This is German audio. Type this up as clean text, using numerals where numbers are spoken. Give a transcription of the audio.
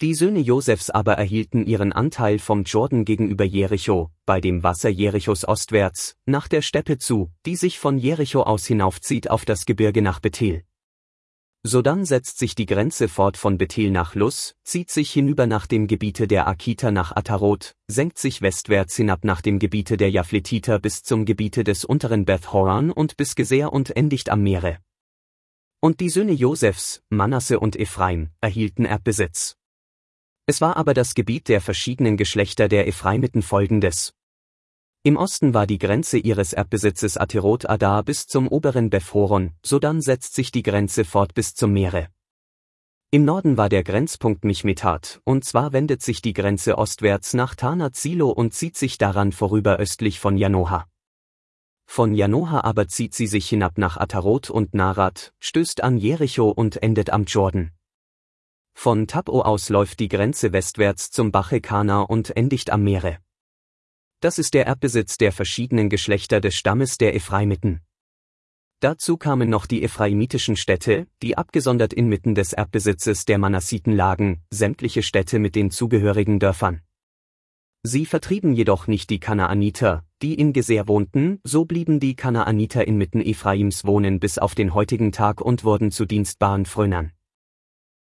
Die Söhne Josefs aber erhielten ihren Anteil vom Jordan gegenüber Jericho, bei dem Wasser Jerichos ostwärts, nach der Steppe zu, die sich von Jericho aus hinaufzieht auf das Gebirge nach Bethel. Sodann setzt sich die Grenze fort von Bethel nach Luz, zieht sich hinüber nach dem Gebiete der Akiter nach Atarot, senkt sich westwärts hinab nach dem Gebiete der Jafletiter bis zum Gebiete des unteren Beth Horon und bis Geser und endigt am Meere. Und die Söhne Josefs, Manasse und Ephraim, erhielten Erbbesitz. Es war aber das Gebiet der verschiedenen Geschlechter der Ephraimiten folgendes. Im Osten war die Grenze ihres Erbbesitzes Aterot Adar bis zum oberen Beth Horon, sodann setzt sich die Grenze fort bis zum Meere. Im Norden war der Grenzpunkt Michmetat, und zwar wendet sich die Grenze ostwärts nach Tanat Silo und zieht sich daran vorüber östlich von Janoha. Von Janoha aber zieht sie sich hinab nach Atarot und Narat, stößt an Jericho und endet am Jordan. Von Tab'o aus läuft die Grenze westwärts zum Bache Kana und endigt am Meere. Das ist der Erbbesitz der verschiedenen Geschlechter des Stammes der Ephraimiten. Dazu kamen noch die ephraimitischen Städte, die abgesondert inmitten des Erbbesitzes der Manassiten lagen, sämtliche Städte mit den zugehörigen Dörfern. Sie vertrieben jedoch nicht die Kanaaniter, die in Geser wohnten, so blieben die Kanaaniter inmitten Ephraims wohnen bis auf den heutigen Tag und wurden zu dienstbaren Frönern.